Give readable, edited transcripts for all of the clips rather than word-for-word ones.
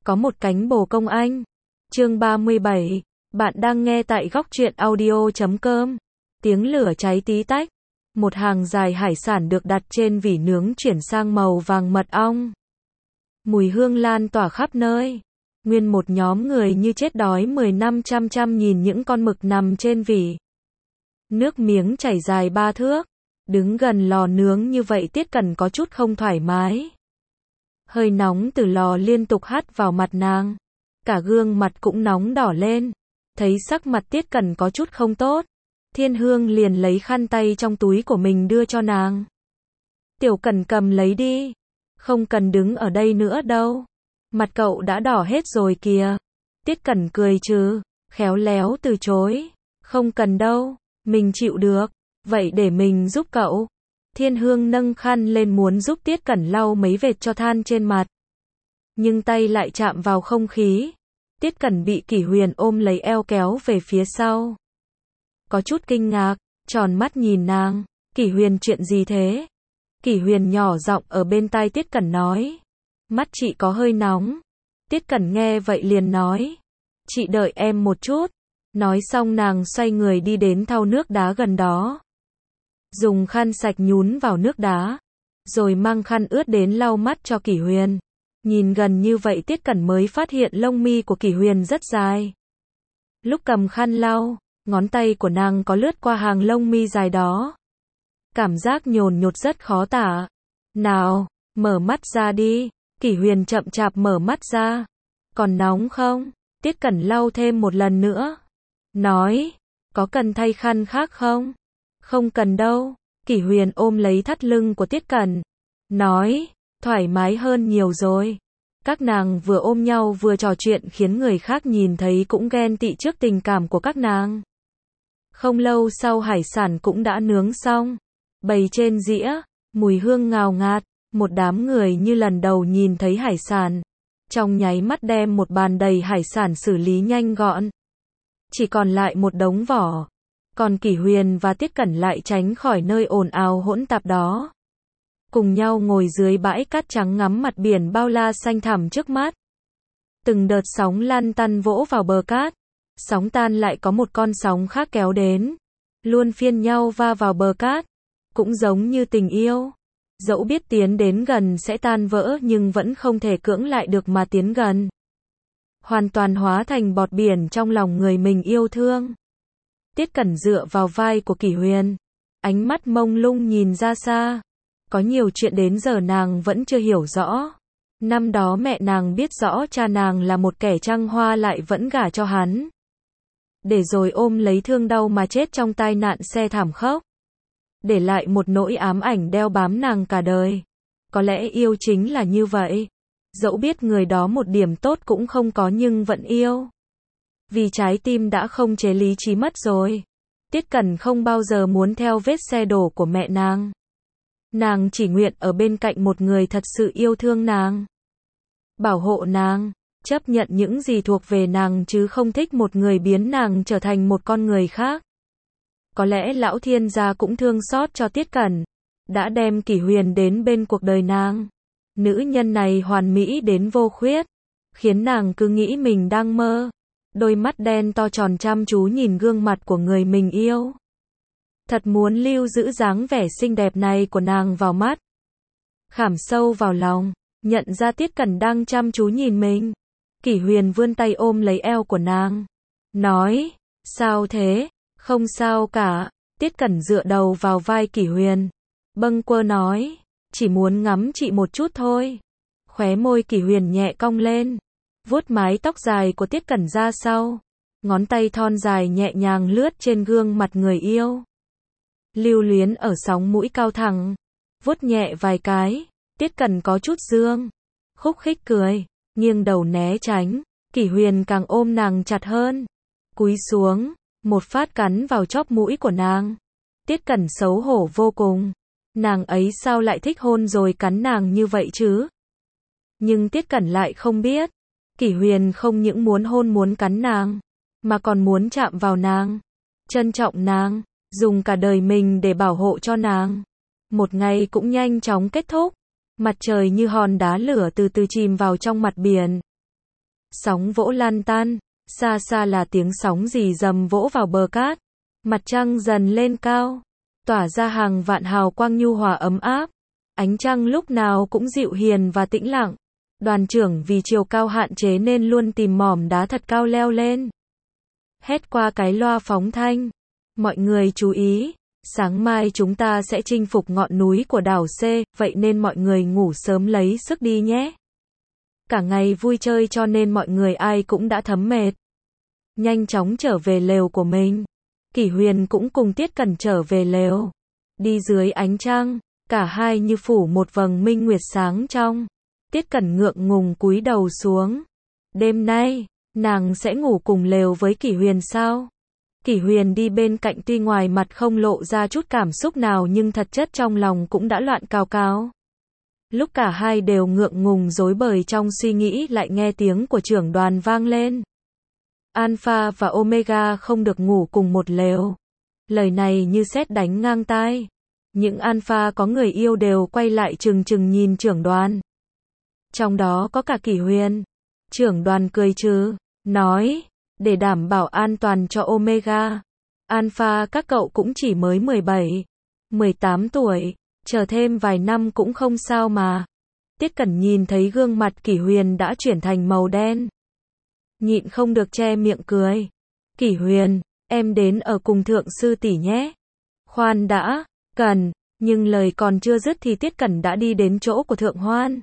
Có một cánh bồ công anh. Chương 37. Bạn đang nghe tại góc truyện audio.com. Tiếng lửa cháy tí tách. Một hàng dài hải sản được đặt trên vỉ nướng chuyển sang màu vàng mật ong. Mùi hương lan tỏa khắp nơi. Nguyên một nhóm người như chết đói 10 năm chăm nhìn những con mực nằm trên vỉ. Nước miếng chảy dài 3 thước. Đứng gần lò nướng như vậy Tiết Cẩn có chút không thoải mái. Hơi nóng từ lò liên tục hắt vào mặt nàng. Cả gương mặt cũng nóng đỏ lên. Thấy sắc mặt Tiết Cẩn có chút không tốt. Thiên Hương liền lấy khăn tay trong túi của mình đưa cho nàng. Tiểu Cẩn cầm lấy đi. Không cần đứng ở đây nữa đâu. Mặt cậu đã đỏ hết rồi kìa. Tiết Cẩn cười trừ, khéo léo từ chối. Không cần đâu, mình chịu được. Vậy để mình giúp cậu. Thiên Hương nâng khăn lên muốn giúp Tiết Cẩn lau mấy vệt cho than trên mặt. Nhưng tay lại chạm vào không khí. Tiết Cẩn bị Kỷ Huyền ôm lấy eo kéo về phía sau. Có chút kinh ngạc, tròn mắt nhìn nàng. Kỷ Huyền chuyện gì thế? Kỷ Huyền nhỏ giọng ở bên tai Tiết Cẩn nói. Mắt chị có hơi nóng. Tiết Cẩn nghe vậy liền nói. Chị đợi em một chút. Nói xong nàng xoay người đi đến thau nước đá gần đó. Dùng khăn sạch nhún vào nước đá. Rồi mang khăn ướt đến lau mắt cho Kỷ Huyền. Nhìn gần như vậy Tiết Cẩn mới phát hiện lông mi của Kỷ Huyền rất dài. Lúc cầm khăn lau, ngón tay của nàng có lướt qua hàng lông mi dài đó. Cảm giác nhồn nhột rất khó tả. Nào, mở mắt ra đi. Kỷ Huyền chậm chạp mở mắt ra. Còn nóng không? Tiết Cẩn lau thêm một lần nữa. Nói, có cần thay khăn khác không? Không cần đâu. Kỷ Huyền ôm lấy thắt lưng của Tiết Cẩn. Nói, thoải mái hơn nhiều rồi. Các nàng vừa ôm nhau vừa trò chuyện khiến người khác nhìn thấy cũng ghen tị trước tình cảm của các nàng. Không lâu sau hải sản cũng đã nướng xong. Bày trên dĩa, mùi hương ngào ngạt. Một đám người như lần đầu nhìn thấy hải sản. Trong nháy mắt đem một bàn đầy hải sản xử lý nhanh gọn. Chỉ còn lại một đống vỏ. Còn Kỷ Huyền và Tiết Cẩn lại tránh khỏi nơi ồn ào hỗn tạp đó. Cùng nhau ngồi dưới bãi cát trắng ngắm mặt biển bao la xanh thẳm trước mắt. Từng đợt sóng lăn tăn vỗ vào bờ cát. Sóng tan lại có một con sóng khác kéo đến. Luôn phiên nhau va vào bờ cát. Cũng giống như tình yêu. Dẫu biết tiến đến gần sẽ tan vỡ nhưng vẫn không thể cưỡng lại được mà tiến gần. Hoàn toàn hóa thành bọt biển trong lòng người mình yêu thương. Tiết Cẩn dựa vào vai của Kỷ Huyền. Ánh mắt mông lung nhìn ra xa. Có nhiều chuyện đến giờ nàng vẫn chưa hiểu rõ. Năm đó mẹ nàng biết rõ cha nàng là một kẻ trăng hoa lại vẫn gả cho hắn. Để rồi ôm lấy thương đau mà chết trong tai nạn xe thảm khốc. Để lại một nỗi ám ảnh đeo bám nàng cả đời. Có lẽ yêu chính là như vậy. Dẫu biết người đó một điểm tốt cũng không có nhưng vẫn yêu. Vì trái tim đã không chế lý trí mất rồi. Tiết Cẩn không bao giờ muốn theo vết xe đổ của mẹ nàng. Nàng chỉ nguyện ở bên cạnh một người thật sự yêu thương nàng. Bảo hộ nàng, chấp nhận những gì thuộc về nàng chứ không thích một người biến nàng trở thành một con người khác. Có lẽ lão thiên gia cũng thương xót cho Tiết Cẩn. Đã đem Kỷ Huyền đến bên cuộc đời nàng. Nữ nhân này hoàn mỹ đến vô khuyết. Khiến nàng cứ nghĩ mình đang mơ. Đôi mắt đen to tròn chăm chú nhìn gương mặt của người mình yêu. Thật muốn lưu giữ dáng vẻ xinh đẹp này của nàng vào mắt. Khảm sâu vào lòng. Nhận ra Tiết Cẩn đang chăm chú nhìn mình. Kỷ Huyền vươn tay ôm lấy eo của nàng. Nói, sao thế? Không sao cả. Tiết Cẩn dựa đầu vào vai Kỷ Huyền. Bâng quơ nói, chỉ muốn ngắm chị một chút thôi. Khóe môi Kỷ Huyền nhẹ cong lên. Vuốt mái tóc dài của Tiết Cẩn ra sau. Ngón tay thon dài nhẹ nhàng lướt trên gương mặt người yêu. Lưu luyến ở sóng mũi cao thẳng. Vuốt nhẹ vài cái. Tiết Cẩn có chút dương. Khúc khích cười. Nghiêng đầu né tránh. Kỷ Huyền càng ôm nàng chặt hơn. Cúi xuống. Một phát cắn vào chóp mũi của nàng. Tiết Cẩn xấu hổ vô cùng. Nàng ấy sao lại thích hôn rồi cắn nàng như vậy chứ? Nhưng Tiết Cẩn lại không biết. Kỷ Huyền không những muốn hôn muốn cắn nàng. Mà còn muốn chạm vào nàng. Trân trọng nàng. Dùng cả đời mình để bảo hộ cho nàng. Một ngày cũng nhanh chóng kết thúc. Mặt trời như hòn đá lửa từ từ chìm vào trong mặt biển. Sóng vỗ lan tan, xa xa là tiếng sóng rì rầm vỗ vào bờ cát. Mặt trăng dần lên cao, tỏa ra hàng vạn hào quang nhu hòa ấm áp. Ánh trăng lúc nào cũng dịu hiền và tĩnh lặng. Đoàn trưởng vì chiều cao hạn chế nên luôn tìm mỏm đá thật cao leo lên. Hét qua cái loa phóng thanh. Mọi người chú ý, sáng mai chúng ta sẽ chinh phục ngọn núi của đảo C, vậy nên mọi người ngủ sớm lấy sức đi nhé. Cả ngày vui chơi cho nên mọi người ai cũng đã thấm mệt. Nhanh chóng trở về lều của mình. Kỷ Huyền cũng cùng Tiết Cẩn trở về lều. Đi dưới ánh trăng, cả hai như phủ một vầng minh nguyệt sáng trong. Tiết Cẩn ngượng ngùng cúi đầu xuống. Đêm nay, nàng sẽ ngủ cùng lều với Kỷ Huyền sao? Kỷ Huyền đi bên cạnh tuy ngoài mặt không lộ ra chút cảm xúc nào nhưng thật chất trong lòng cũng đã loạn cào cào. Lúc cả hai đều ngượng ngùng rối bời trong suy nghĩ lại nghe tiếng của trưởng đoàn vang lên. Alpha và Omega không được ngủ cùng một lều. Lời này như sét đánh ngang tai. Những Alpha có người yêu đều quay lại trừng trừng nhìn trưởng đoàn. Trong đó có cả Kỷ Huyền. Trưởng đoàn cười trừ, nói, để đảm bảo an toàn cho Omega. Alpha các cậu cũng chỉ mới 17, 18 tuổi, chờ thêm vài năm cũng không sao mà. Tiết Cẩn nhìn thấy gương mặt Kỷ Huyền đã chuyển thành màu đen. Nhịn không được che miệng cười. Kỷ Huyền, em đến ở cùng thượng sư tỷ nhé. Khoan đã, Cẩn, nhưng lời còn chưa dứt thì Tiết Cẩn đã đi đến chỗ của Thượng Hoan.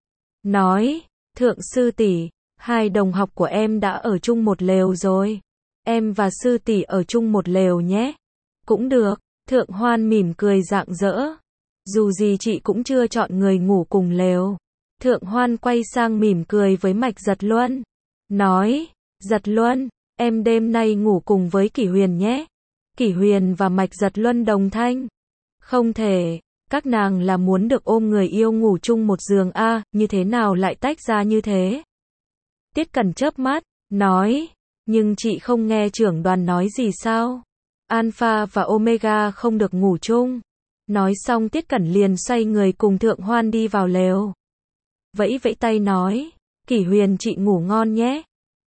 Nói, thượng sư tỷ, hai đồng học của em đã ở chung một lều rồi. Em và sư tỷ ở chung một lều nhé. Cũng được, Thượng Hoan mỉm cười rạng rỡ. Dù gì chị cũng chưa chọn người ngủ cùng lều. Thượng Hoan quay sang mỉm cười với Mạch Giật Luân. Nói, Giật Luân, em đêm nay ngủ cùng với Kỷ Huyền nhé. Kỷ Huyền và Mạch Giật Luân đồng thanh. Không thể, các nàng là muốn được ôm người yêu ngủ chung một giường a, như thế nào lại tách ra như thế? Tiết Cẩn chớp mắt, nói, nhưng chị không nghe trưởng đoàn nói gì sao? Alpha và Omega không được ngủ chung. Nói xong Tiết Cẩn liền xoay người cùng Thượng Hoan đi vào lều. Vẫy vẫy tay nói, Kỷ Huyền chị ngủ ngon nhé.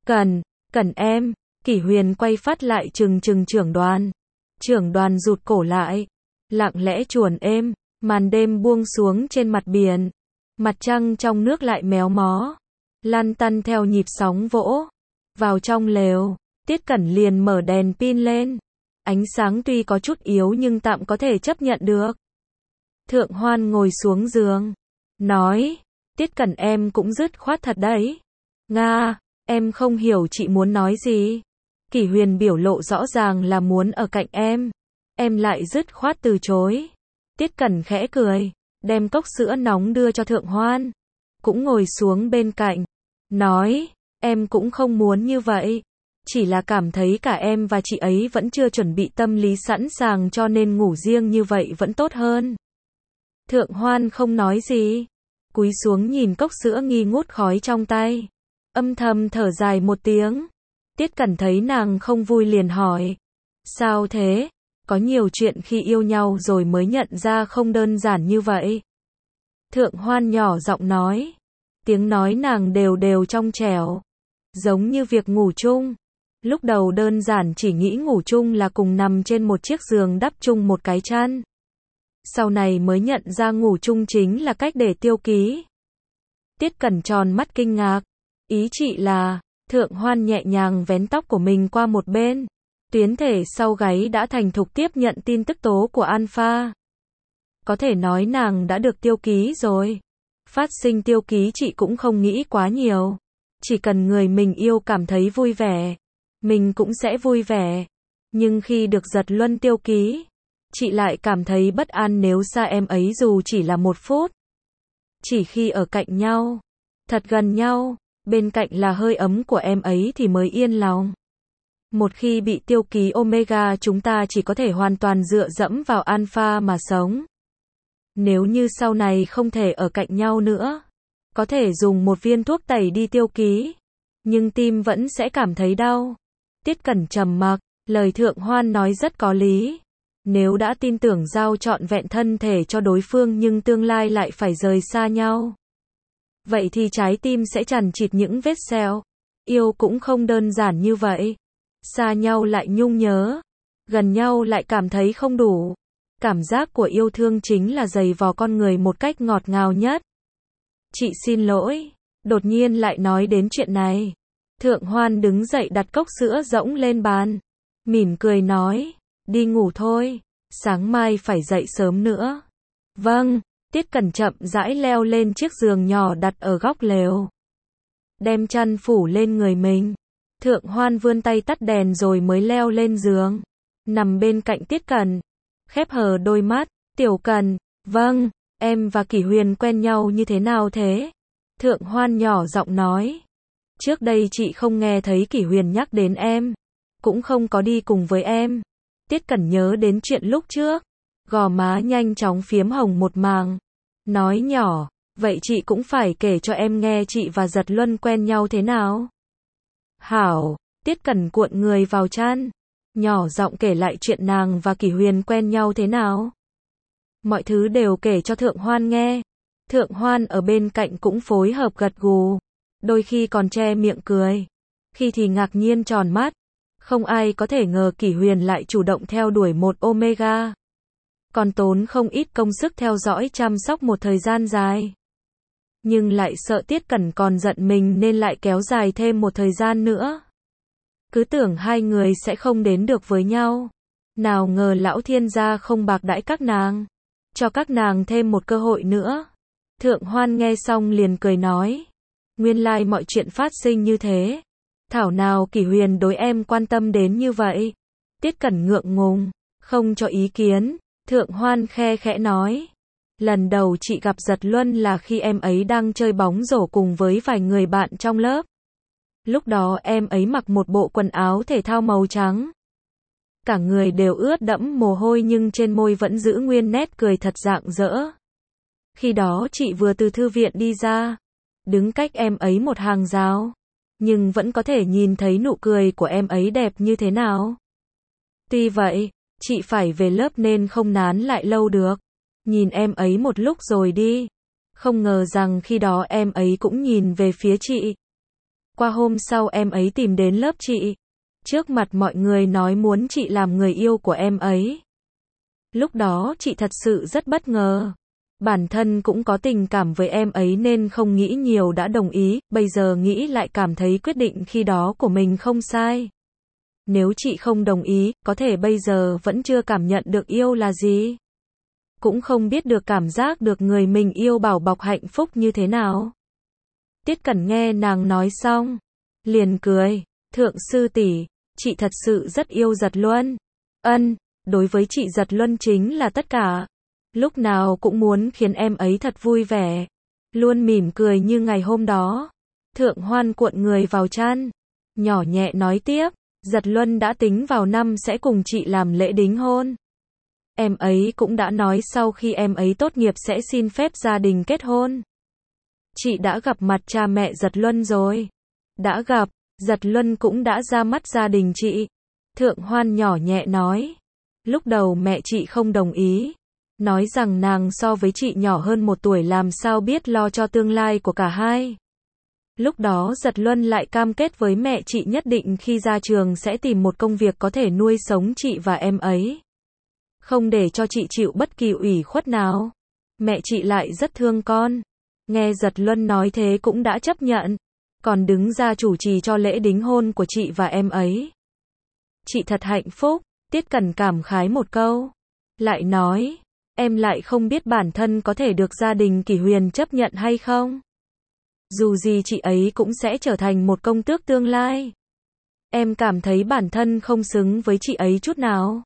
Cẩn em. Kỷ Huyền quay phát lại trừng trừng trưởng đoàn. Trưởng đoàn rụt cổ lại. Lặng lẽ chuồn êm, màn đêm buông xuống trên mặt biển. Mặt trăng trong nước lại méo mó. Lăn tăn theo nhịp sóng vỗ. Vào trong lều, Tiết Cẩn liền mở đèn pin lên. Ánh sáng tuy có chút yếu nhưng tạm có thể chấp nhận được. Thượng Hoan ngồi xuống giường. Nói, Tiết Cẩn em cũng dứt khoát thật đấy. Nga, em không hiểu chị muốn nói gì. Kỷ Huyền biểu lộ rõ ràng là muốn ở cạnh em. Em lại dứt khoát từ chối. Tiết Cẩn khẽ cười, đem cốc sữa nóng đưa cho Thượng Hoan. Cũng ngồi xuống bên cạnh. Nói, em cũng không muốn như vậy. Chỉ là cảm thấy cả em và chị ấy vẫn chưa chuẩn bị tâm lý sẵn sàng cho nên ngủ riêng như vậy vẫn tốt hơn. Thượng Hoan không nói gì. Cúi xuống nhìn cốc sữa nghi ngút khói trong tay. Âm thầm thở dài một tiếng. Tiết Cẩn thấy nàng không vui liền hỏi. Sao thế? Có nhiều chuyện khi yêu nhau rồi mới nhận ra không đơn giản như vậy. Thượng Hoan nhỏ giọng nói. Tiếng nói nàng đều đều trong trẻo. Giống như việc ngủ chung. Lúc đầu đơn giản chỉ nghĩ ngủ chung là cùng nằm trên một chiếc giường đắp chung một cái chăn. Sau này mới nhận ra ngủ chung chính là cách để tiêu ký. Tiết Cẩn tròn mắt kinh ngạc. Ý chị là, Thượng Hoan nhẹ nhàng vén tóc của mình qua một bên. Tuyến thể sau gáy đã thành thục tiếp nhận tin tức tố của Alpha. Có thể nói nàng đã được tiêu ký rồi. Phát sinh tiêu ký chị cũng không nghĩ quá nhiều. Chỉ cần người mình yêu cảm thấy vui vẻ, mình cũng sẽ vui vẻ. Nhưng khi được Giật Luân tiêu ký, chị lại cảm thấy bất an nếu xa em ấy dù chỉ là 1 phút. Chỉ khi ở cạnh nhau, thật gần nhau, bên cạnh là hơi ấm của em ấy thì mới yên lòng. Một khi bị tiêu ký Omega chúng ta chỉ có thể hoàn toàn dựa dẫm vào Alpha mà sống. Nếu như sau này không thể ở cạnh nhau nữa, có thể dùng một viên thuốc tẩy đi tiêu ký, nhưng tim vẫn sẽ cảm thấy đau. Tiết Cẩn trầm mặc, lời Thượng Hoan nói rất có lý. Nếu đã tin tưởng giao trọn vẹn thân thể cho đối phương nhưng tương lai lại phải rời xa nhau, vậy thì trái tim sẽ chằng chịt những vết sẹo. Yêu cũng không đơn giản như vậy. Xa nhau lại nhung nhớ, gần nhau lại cảm thấy không đủ. Cảm giác của yêu thương chính là dày vò con người một cách ngọt ngào nhất. Chị xin lỗi, đột nhiên lại nói đến chuyện này. Thượng Hoan đứng dậy đặt cốc sữa rỗng lên bàn, mỉm cười nói, đi ngủ thôi, sáng mai phải dậy sớm nữa. Vâng, Tiết Cẩn chậm rãi leo lên chiếc giường nhỏ đặt ở góc lều. Đem chăn phủ lên người mình. Thượng Hoan vươn tay tắt đèn rồi mới leo lên giường. Nằm bên cạnh Tiết Cẩn. Khép hờ đôi mắt. Tiểu Cẩn, vâng, em và Kỷ Huyền quen nhau như thế nào thế? Thượng Hoan nhỏ giọng nói. Trước đây chị không nghe thấy Kỷ Huyền nhắc đến em. Cũng không có đi cùng với em. Tiết Cẩn nhớ đến chuyện lúc trước. Gò má nhanh chóng phiếm hồng một màng. Nói nhỏ, vậy chị cũng phải kể cho em nghe chị và Giật Luân quen nhau thế nào. Hảo, Tiết Cẩn cuộn người vào chăn. Nhỏ giọng kể lại chuyện nàng và Kỷ Huyền quen nhau thế nào. Mọi thứ đều kể cho Thượng Hoan nghe. Thượng Hoan ở bên cạnh cũng phối hợp gật gù. Đôi khi còn che miệng cười. Khi thì ngạc nhiên tròn mắt. Không ai có thể ngờ Kỷ Huyền lại chủ động theo đuổi một Omega. Còn tốn không ít công sức theo dõi chăm sóc một thời gian dài. Nhưng lại sợ Tiết Cẩn còn giận mình nên lại kéo dài thêm một thời gian nữa. Cứ tưởng hai người sẽ không đến được với nhau. Nào ngờ lão thiên gia không bạc đãi các nàng. Cho các nàng thêm một cơ hội nữa. Thượng Hoan nghe xong liền cười nói. Nguyên lai mọi chuyện phát sinh như thế. Thảo nào Kỷ Huyền đối em quan tâm đến như vậy. Tiết Cẩn ngượng ngùng, không cho ý kiến. Thượng Hoan khe khẽ nói. Lần đầu chị gặp Giật Luân là khi em ấy đang chơi bóng rổ cùng với vài người bạn trong lớp. Lúc đó em ấy mặc một bộ quần áo thể thao màu trắng. Cả người đều ướt đẫm mồ hôi nhưng trên môi vẫn giữ nguyên nét cười thật rạng rỡ. Khi đó chị vừa từ thư viện đi ra, đứng cách em ấy một hàng rào, nhưng vẫn có thể nhìn thấy nụ cười của em ấy đẹp như thế nào. Tuy vậy, chị phải về lớp nên không nán lại lâu được. Nhìn em ấy một lúc rồi đi. Không ngờ rằng khi đó em ấy cũng nhìn về phía chị. Qua hôm sau em ấy tìm đến lớp chị. Trước mặt mọi người nói muốn chị làm người yêu của em ấy. Lúc đó chị thật sự rất bất ngờ. Bản thân cũng có tình cảm với em ấy nên không nghĩ nhiều đã đồng ý. Bây giờ nghĩ lại cảm thấy quyết định khi đó của mình không sai. Nếu chị không đồng ý, có thể bây giờ vẫn chưa cảm nhận được yêu là gì. Cũng không biết được cảm giác được người mình yêu bảo bọc hạnh phúc như thế nào. Tiết Cẩn nghe nàng nói xong, liền cười. Thượng sư tỷ, chị thật sự rất yêu Giật Luân. Ân, đối với chị Giật Luân chính là tất cả. Lúc nào cũng muốn khiến em ấy thật vui vẻ. Luôn mỉm cười như ngày hôm đó. Thượng Hoan cuộn người vào chăn. Nhỏ nhẹ nói tiếp. Giật Luân đã tính vào năm sẽ cùng chị làm lễ đính hôn. Em ấy cũng đã nói sau khi em ấy tốt nghiệp sẽ xin phép gia đình kết hôn. Chị đã gặp mặt cha mẹ Giật Luân rồi. Đã gặp, Giật Luân cũng đã ra mắt gia đình chị. Thượng Hoan nhỏ nhẹ nói. Lúc đầu mẹ chị không đồng ý. Nói rằng nàng so với chị nhỏ hơn 1 tuổi làm sao biết lo cho tương lai của cả hai. Lúc đó Giật Luân lại cam kết với mẹ chị nhất định khi ra trường sẽ tìm một công việc có thể nuôi sống chị và em ấy. Không để cho chị chịu bất kỳ ủy khuất nào. Mẹ chị lại rất thương con. Nghe Giật Luân nói thế cũng đã chấp nhận. Còn đứng ra chủ trì cho lễ đính hôn của chị và em ấy. Chị thật hạnh phúc. Tiết Cẩn cảm khái một câu. Lại nói, em lại không biết bản thân có thể được gia đình Kỷ Huyền chấp nhận hay không. Dù gì chị ấy cũng sẽ trở thành một công tước tương lai. Em cảm thấy bản thân không xứng với chị ấy chút nào.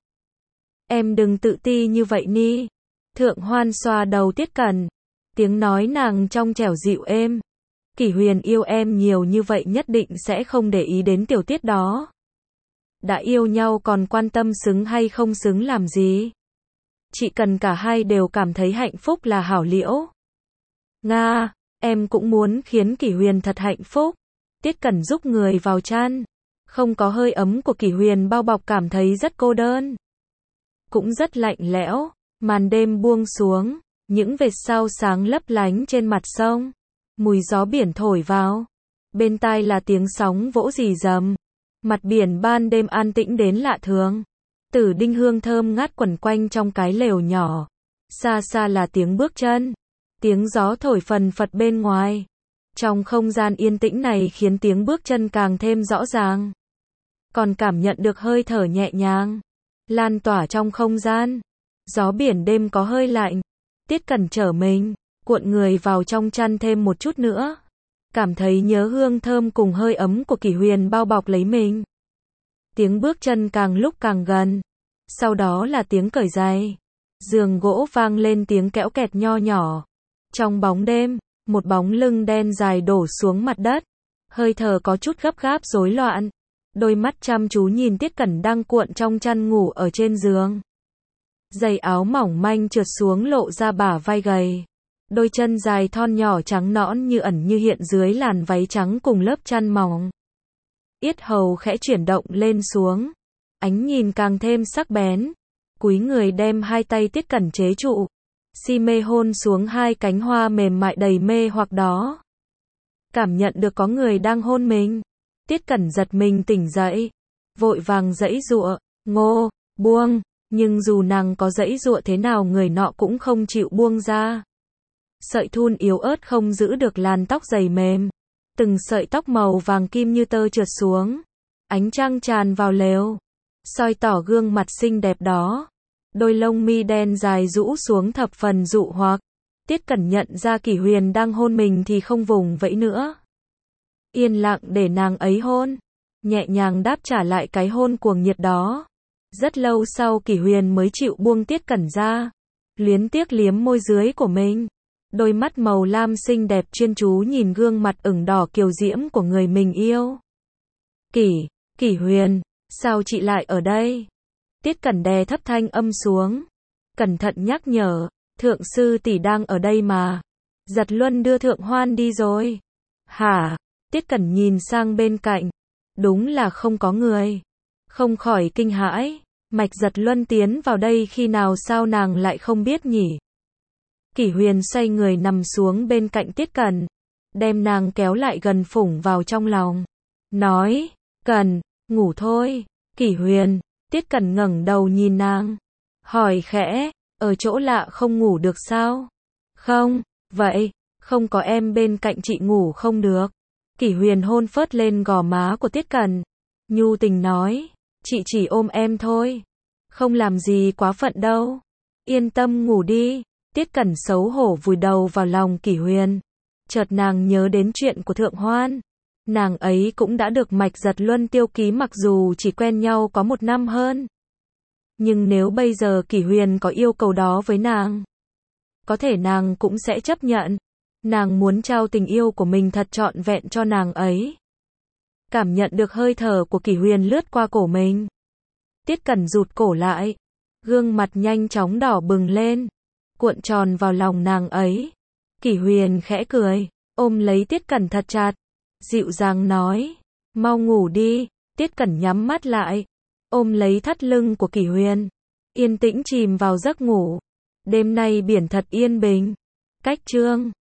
Em đừng tự ti như vậy ni. Thượng Hoan xoa đầu Tiết Cẩn. Tiếng nói nàng trong trẻo dịu êm. Kỷ Huyền yêu em nhiều như vậy nhất định sẽ không để ý đến tiểu tiết đó. Đã yêu nhau còn quan tâm xứng hay không xứng làm gì. Chị cần cả hai đều cảm thấy hạnh phúc là hảo liễu. Nga, em cũng muốn khiến Kỷ Huyền thật hạnh phúc. Tiết Cẩn rúc người vào chăn. Không có hơi ấm của Kỷ Huyền bao bọc cảm thấy rất cô đơn. Cũng rất lạnh lẽo. Màn đêm buông xuống. Những vệt sao sáng lấp lánh trên mặt sông. Mùi gió biển thổi vào. Bên tai là tiếng sóng vỗ rì rầm. Mặt biển ban đêm an tĩnh đến lạ thường. Tử đinh hương thơm ngát quẩn quanh trong cái lều nhỏ. Xa xa là tiếng bước chân. Tiếng gió thổi phần phật bên ngoài. Trong không gian yên tĩnh này khiến tiếng bước chân càng thêm rõ ràng. Còn cảm nhận được hơi thở nhẹ nhàng lan tỏa trong không gian. Gió biển đêm có hơi lạnh. Tiết Cẩn trở mình, cuộn người vào trong chăn thêm một chút nữa. Cảm thấy nhớ hương thơm cùng hơi ấm của Kỷ Huyền bao bọc lấy mình. Tiếng bước chân càng lúc càng gần. Sau đó là tiếng cởi giày. Giường gỗ vang lên tiếng kẽo kẹt nho nhỏ. Trong bóng đêm, một bóng lưng đen dài đổ xuống mặt đất. Hơi thở có chút gấp gáp rối loạn. Đôi mắt chăm chú nhìn Tiết Cẩn đang cuộn trong chăn ngủ ở trên giường. Giày áo mỏng manh trượt xuống lộ ra bả vai gầy. Đôi chân dài thon nhỏ trắng nõn như ẩn như hiện dưới làn váy trắng cùng lớp chăn mỏng. Yết hầu khẽ chuyển động lên xuống. Ánh nhìn càng thêm sắc bén. Cúi người đem hai tay Tiết Cẩn chế trụ. Si mê hôn xuống hai cánh hoa mềm mại đầy mê hoặc đó. Cảm nhận được có người đang hôn mình. Tiết Cẩn giật mình tỉnh dậy. Vội vàng giãy giụa. Ngô, buông. Nhưng dù nàng có giãy giụa thế nào người nọ cũng không chịu buông ra. Sợi thun yếu ớt không giữ được làn tóc dày mềm. Từng sợi tóc màu vàng kim như tơ trượt xuống. Ánh trăng tràn vào lều. Soi tỏ gương mặt xinh đẹp đó. Đôi lông mi đen dài rũ xuống thập phần dụ hoặc. Tiết Cẩn nhận ra Kỷ Huyền đang hôn mình thì không vùng vẫy nữa. Yên lặng để nàng ấy hôn. Nhẹ nhàng đáp trả lại cái hôn cuồng nhiệt đó. Rất lâu sau Kỷ Huyền mới chịu buông Tiết Cẩn ra. Luyến tiếc liếm môi dưới của mình. Đôi mắt màu lam xinh đẹp chuyên chú nhìn gương mặt ửng đỏ kiều diễm của người mình yêu. Kỷ Huyền, sao chị lại ở đây? Tiết Cẩn đè thấp thanh âm xuống. Cẩn thận nhắc nhở, thượng sư tỷ đang ở đây mà. Giật Luân đưa Thượng Hoan đi rồi. Hả? Tiết Cẩn nhìn sang bên cạnh. Đúng là không có người. Không khỏi kinh hãi. Mạch Giật Luân tiến vào đây khi nào sao nàng lại không biết nhỉ? Kỷ Huyền xoay người nằm xuống bên cạnh Tiết Cẩn. Đem nàng kéo lại gần phủng vào trong lòng. Nói, Cẩn, ngủ thôi. Kỷ Huyền, Tiết Cẩn ngẩng đầu nhìn nàng. Hỏi khẽ, ở chỗ lạ không ngủ được sao? Không, vậy, không có em bên cạnh chị ngủ không được. Kỷ Huyền hôn phớt lên gò má của Tiết Cẩn. Nhu tình nói, chị chỉ ôm em thôi. Không làm gì quá phận đâu. Yên tâm ngủ đi. Tiết Cẩn xấu hổ vùi đầu vào lòng Kỷ Huyền. Chợt nàng nhớ đến chuyện của Thượng Hoan. Nàng ấy cũng đã được Mạch Giật Luân tiêu ký mặc dù chỉ quen nhau có 1 năm hơn. Nhưng nếu bây giờ Kỷ Huyền có yêu cầu đó với nàng, có thể nàng cũng sẽ chấp nhận. Nàng muốn trao tình yêu của mình thật trọn vẹn cho nàng ấy. Cảm nhận được hơi thở của Kỷ Huyền lướt qua cổ mình. Tiết Cẩn rụt cổ lại. Gương mặt nhanh chóng đỏ bừng lên. Cuộn tròn vào lòng nàng ấy. Kỷ Huyền khẽ cười. Ôm lấy Tiết Cẩn thật chặt. Dịu dàng nói. Mau ngủ đi. Tiết Cẩn nhắm mắt lại. Ôm lấy thắt lưng của Kỷ Huyền. Yên tĩnh chìm vào giấc ngủ. Đêm nay biển thật yên bình. Cách chương